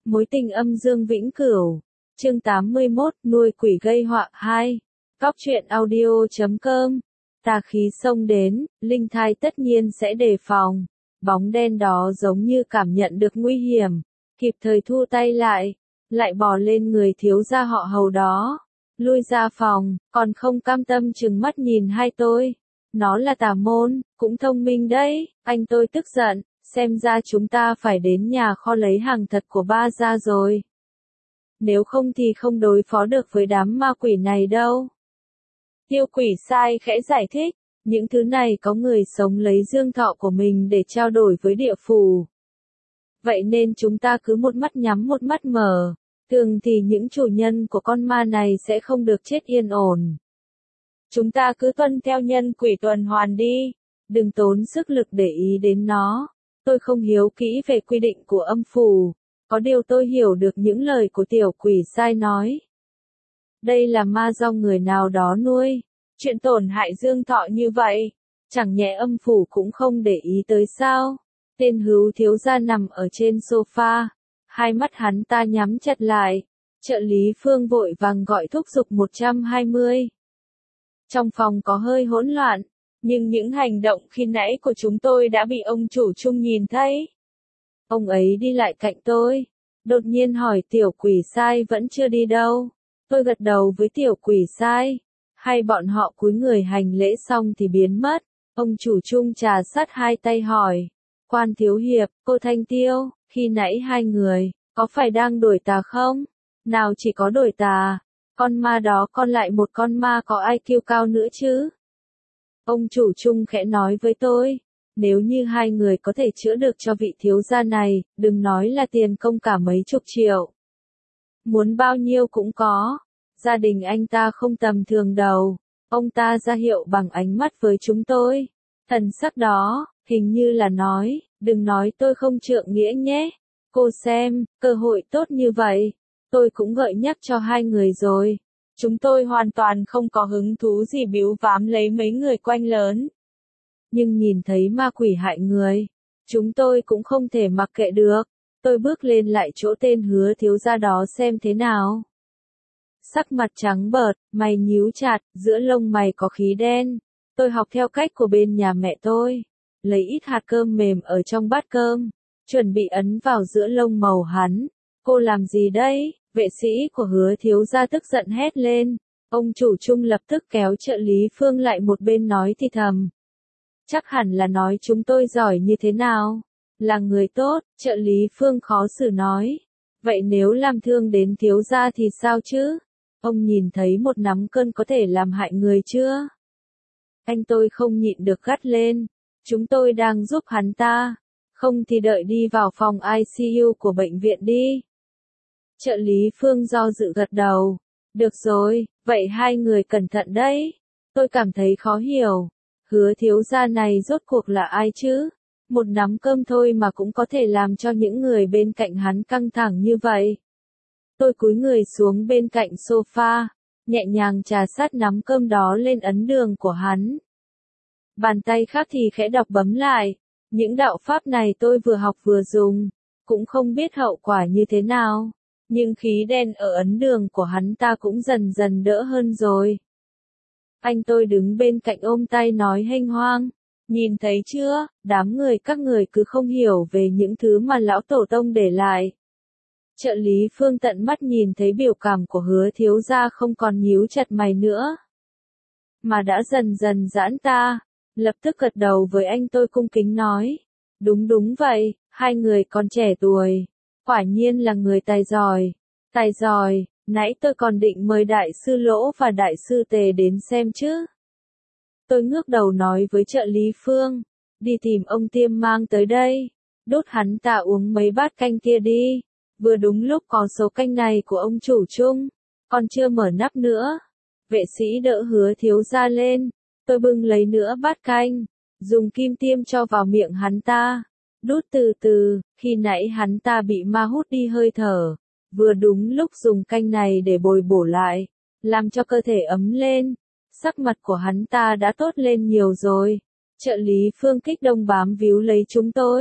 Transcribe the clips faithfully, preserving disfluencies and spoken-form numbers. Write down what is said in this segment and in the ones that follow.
Mối tình âm dương vĩnh cửu. Chương tám mươi mốt, nuôi quỷ gây họa hai. Góc truyện audio chấm com. Tà khí xông đến, linh thai tất nhiên sẽ đề phòng. Bóng đen đó giống như cảm nhận được nguy hiểm, kịp thời thu tay lại, lại bò lên người thiếu gia họ Hầu đó, lui ra phòng, còn không cam tâm trừng mắt nhìn hai tôi. Nó là tà môn, cũng thông minh đấy, anh tôi tức giận, xem ra chúng ta phải đến nhà kho lấy hàng thật của ba ra rồi. Nếu không thì không đối phó được với đám ma quỷ này đâu. Tiêu quỷ sai khẽ giải thích, những thứ này có người sống lấy dương thọ của mình để trao đổi với địa phủ. Vậy nên chúng ta cứ một mắt nhắm một mắt mở, thường thì những chủ nhân của con ma này sẽ không được chết yên ổn. Chúng ta cứ tuân theo nhân quỷ tuần hoàn đi, đừng tốn sức lực để ý đến nó. Tôi không hiếu kỹ về quy định của âm phủ, có điều tôi hiểu được những lời của tiểu quỷ sai nói. Đây là ma do người nào đó nuôi, chuyện tổn hại dương thọ như vậy, chẳng nhẽ âm phủ cũng không để ý tới sao? Tên hữu thiếu gia nằm ở trên sofa, hai mắt hắn ta nhắm chặt lại, trợ lý Phương vội vàng gọi thúc giục một trăm hai mươi. Trong phòng có hơi hỗn loạn, nhưng những hành động khi nãy của chúng tôi đã bị ông chủ chung nhìn thấy. Ông ấy đi lại cạnh tôi, đột nhiên hỏi tiểu quỷ sai vẫn chưa đi đâu. Tôi gật đầu với tiểu quỷ sai, hay bọn họ cúi người hành lễ xong thì biến mất. Ông chủ chung trà sát hai tay hỏi, Quan thiếu hiệp, cô Thanh Tiêu, khi nãy hai người, có phải đang đuổi tà không? Nào chỉ có đuổi tà, con ma đó còn lại một con ma có i kiu cao nữa chứ? Ông chủ chung khẽ nói với tôi, nếu như hai người có thể chữa được cho vị thiếu gia này, đừng nói là tiền công cả mấy chục triệu. Muốn bao nhiêu cũng có, gia đình anh ta không tầm thường đâu. Ông ta ra hiệu bằng ánh mắt với chúng tôi. Thần sắc đó, hình như là nói, đừng nói tôi không trượng nghĩa nhé. Cô xem, cơ hội tốt như vậy, tôi cũng gợi nhắc cho hai người rồi. Chúng tôi hoàn toàn không có hứng thú gì biếu vám lấy mấy người quanh lớn. Nhưng nhìn thấy ma quỷ hại người, chúng tôi cũng không thể mặc kệ được. Tôi bước lên lại chỗ tên hứa thiếu gia đó xem thế nào. Sắc mặt trắng bợt, mày nhíu chặt, giữa lông mày có khí đen. Tôi học theo cách của bên nhà mẹ tôi. Lấy ít hạt cơm mềm ở trong bát cơm, chuẩn bị ấn vào giữa lông màu hắn. Cô làm gì đây? Vệ sĩ của hứa thiếu gia tức giận hét lên. Ông chủ chung lập tức kéo trợ lý Phương lại một bên nói thì thầm. Chắc hẳn là nói chúng tôi giỏi như thế nào? Là người tốt, trợ lý Phương khó xử nói. Vậy nếu làm thương đến thiếu gia thì sao chứ? Ông nhìn thấy một nắm cơn có thể làm hại người chưa? Anh tôi không nhịn được gắt lên. Chúng tôi đang giúp hắn ta. Không thì đợi đi vào phòng i xê u của bệnh viện đi. Trợ lý Phương do dự gật đầu. Được rồi, vậy hai người cẩn thận đấy. Tôi cảm thấy khó hiểu. Hứa thiếu gia này rốt cuộc là ai chứ? Một nắm cơm thôi mà cũng có thể làm cho những người bên cạnh hắn căng thẳng như vậy. Tôi cúi người xuống bên cạnh sofa, nhẹ nhàng trà sát nắm cơm đó lên ấn đường của hắn. Bàn tay khác thì khẽ đọc bấm lại. Những đạo pháp này tôi vừa học vừa dùng, cũng không biết hậu quả như thế nào. Nhưng khí đen ở ấn đường của hắn ta cũng dần dần đỡ hơn rồi. Anh tôi đứng bên cạnh ôm tay nói hênh hoang. Nhìn thấy chưa, đám người các người cứ không hiểu về những thứ mà lão tổ tông để lại. Trợ lý Phương tận mắt nhìn thấy biểu cảm của hứa thiếu gia không còn nhíu chặt mày nữa, mà đã dần dần giãn ta, lập tức gật đầu với anh tôi cung kính nói. Đúng đúng vậy, hai người còn trẻ tuổi, quả nhiên là người tài giỏi, tài giỏi, nãy tôi còn định mời đại sư Lỗ và đại sư Tề đến xem chứ. Tôi ngước đầu nói với trợ lý Phương, đi tìm ông Tiêm mang tới đây, đốt hắn ta uống mấy bát canh kia đi, vừa đúng lúc có số canh này của ông chủ chung, còn chưa mở nắp nữa. Vệ sĩ đỡ hứa thiếu gia lên, tôi bưng lấy nữa bát canh, dùng kim tiêm cho vào miệng hắn ta, đút từ từ, khi nãy hắn ta bị ma hút đi hơi thở, vừa đúng lúc dùng canh này để bồi bổ lại, làm cho cơ thể ấm lên. Sắc mặt của hắn ta đã tốt lên nhiều rồi. Trợ lý Phương kích động bám víu lấy chúng tôi.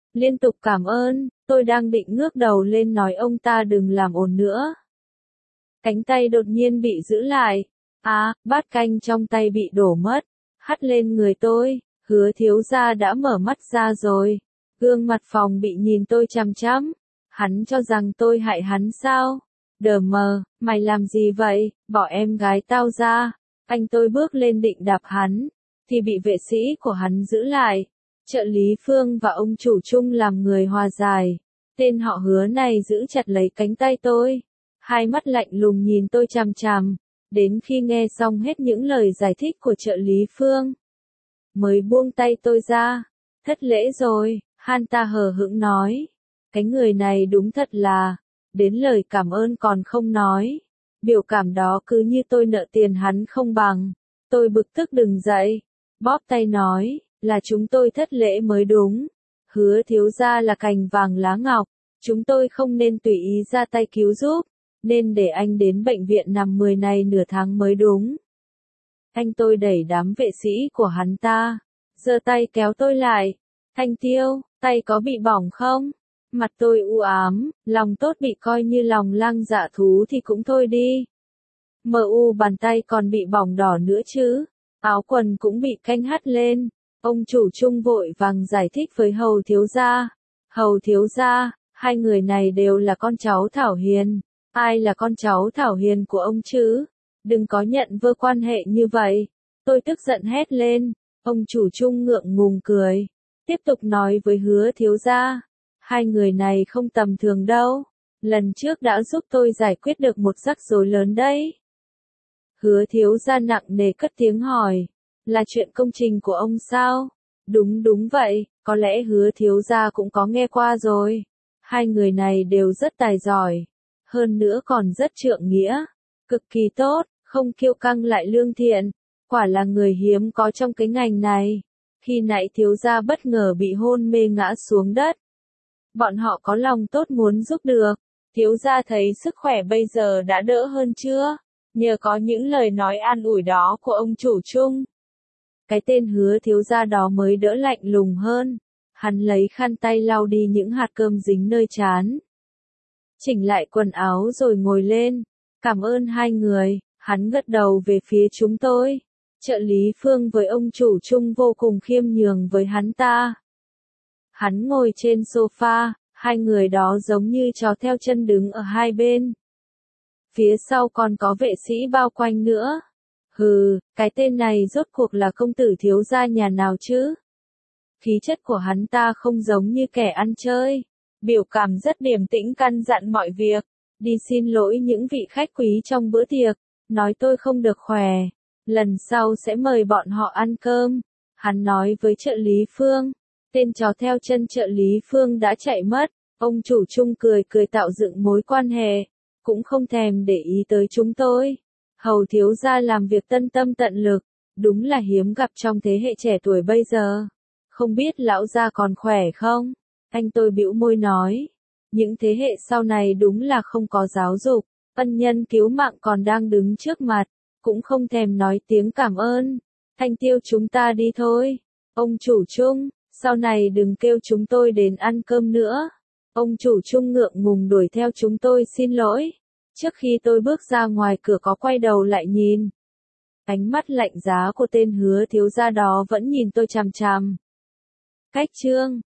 liên tục cảm ơn, tôi đang định ngước đầu lên nói ông ta đừng làm ồn nữa. Cánh tay đột nhiên bị giữ lại. À, bát canh trong tay bị đổ mất. Hắt lên người tôi, Hứa thiếu gia đã mở mắt ra rồi. Gương mặt phòng bị nhìn tôi chằm chằm. Hắn cho rằng tôi hại hắn sao? Đờ mờ, mày làm gì vậy, bỏ em gái tao ra. Anh tôi bước lên định đạp hắn, thì bị vệ sĩ của hắn giữ lại. Trợ lý Phương và ông chủ chung làm người hòa giải. Tên họ Hứa này giữ chặt lấy cánh tay tôi. Hai mắt lạnh lùng nhìn tôi chằm chằm. Đến khi nghe xong hết những lời giải thích của trợ lý Phương, mới buông tay tôi ra. Thất lễ rồi, hắn ta hờ hững nói. Cái người này đúng thật là, đến lời cảm ơn còn không nói. Biểu cảm đó cứ như tôi nợ tiền hắn không bằng. Tôi bực tức đứng dậy, bóp tay nói, là chúng tôi thất lễ mới đúng. Hứa thiếu gia là cành vàng lá ngọc, chúng tôi không nên tùy ý ra tay cứu giúp, nên để anh đến bệnh viện nằm mười ngày nửa tháng mới đúng. Anh tôi đẩy đám vệ sĩ của hắn ta, giơ tay kéo tôi lại. Thanh Tiêu, tay có bị bỏng không? Mặt tôi u ám, lòng tốt bị coi như lòng lang dạ thú thì cũng thôi đi. Mờ u bàn tay còn bị bỏng đỏ nữa chứ. Áo quần cũng bị canh hắt lên. Ông chủ chung vội vàng giải thích với Hầu thiếu gia. Hầu thiếu gia, hai người này đều là con cháu Thảo Hiền. Ai là con cháu Thảo Hiền của ông chứ? Đừng có nhận vơ quan hệ như vậy. Tôi tức giận hét lên. Ông chủ chung ngượng ngùng cười. Tiếp tục nói với Hứa thiếu gia. Hai người này không tầm thường đâu. Lần trước đã giúp tôi giải quyết được một rắc rối lớn đấy. Hứa thiếu gia nặng nề cất tiếng hỏi. Là chuyện công trình của ông sao? Đúng đúng vậy, có lẽ Hứa thiếu gia cũng có nghe qua rồi. Hai người này đều rất tài giỏi. Hơn nữa còn rất trượng nghĩa. Cực kỳ tốt, không kiêu căng lại lương thiện. Quả là người hiếm có trong cái ngành này. Khi nãy thiếu gia bất ngờ bị hôn mê ngã xuống đất. Bọn họ có lòng tốt muốn giúp được. Thiếu gia thấy sức khỏe bây giờ đã đỡ hơn chưa? Nhờ có những lời nói an ủi đó của ông chủ chung. Cái tên Hứa thiếu gia đó mới đỡ lạnh lùng hơn. Hắn lấy khăn tay lau đi những hạt cơm dính nơi trán. Chỉnh lại quần áo rồi ngồi lên. Cảm ơn hai người, hắn gật đầu về phía chúng tôi. Trợ lý Phương với ông chủ chung vô cùng khiêm nhường với hắn ta. Hắn ngồi trên sofa, hai người đó giống như chó theo chân đứng ở hai bên. Phía sau còn có vệ sĩ bao quanh nữa. Hừ, cái tên này rốt cuộc là công tử thiếu gia nhà nào chứ? Khí chất của hắn ta không giống như kẻ ăn chơi. Biểu cảm rất điềm tĩnh căn dặn mọi việc. Đi xin lỗi những vị khách quý trong bữa tiệc. Nói tôi không được khỏe. Lần sau sẽ mời bọn họ ăn cơm. Hắn nói với trợ lý Phương. Tên chó theo chân trợ lý Phương đã chạy mất. Ông chủ chung cười cười tạo dựng mối quan hệ. Cũng không thèm để ý tới chúng tôi. Hầu thiếu gia làm việc tân tâm tận lực. Đúng là hiếm gặp trong thế hệ trẻ tuổi bây giờ. Không biết lão gia còn khỏe không? Anh tôi bĩu môi nói. Những thế hệ sau này đúng là không có giáo dục. Ân nhân cứu mạng còn đang đứng trước mặt. Cũng không thèm nói tiếng cảm ơn. Thanh Tiêu chúng ta đi thôi. Ông chủ chung, sau này đừng kêu chúng tôi đến ăn cơm nữa. Ông chủ chung ngượng ngùng đuổi theo chúng tôi xin lỗi. Trước khi tôi bước ra ngoài cửa có quay đầu lại nhìn. Ánh mắt lạnh giá của tên Hứa thiếu gia đó vẫn nhìn tôi chằm chằm. Cách chương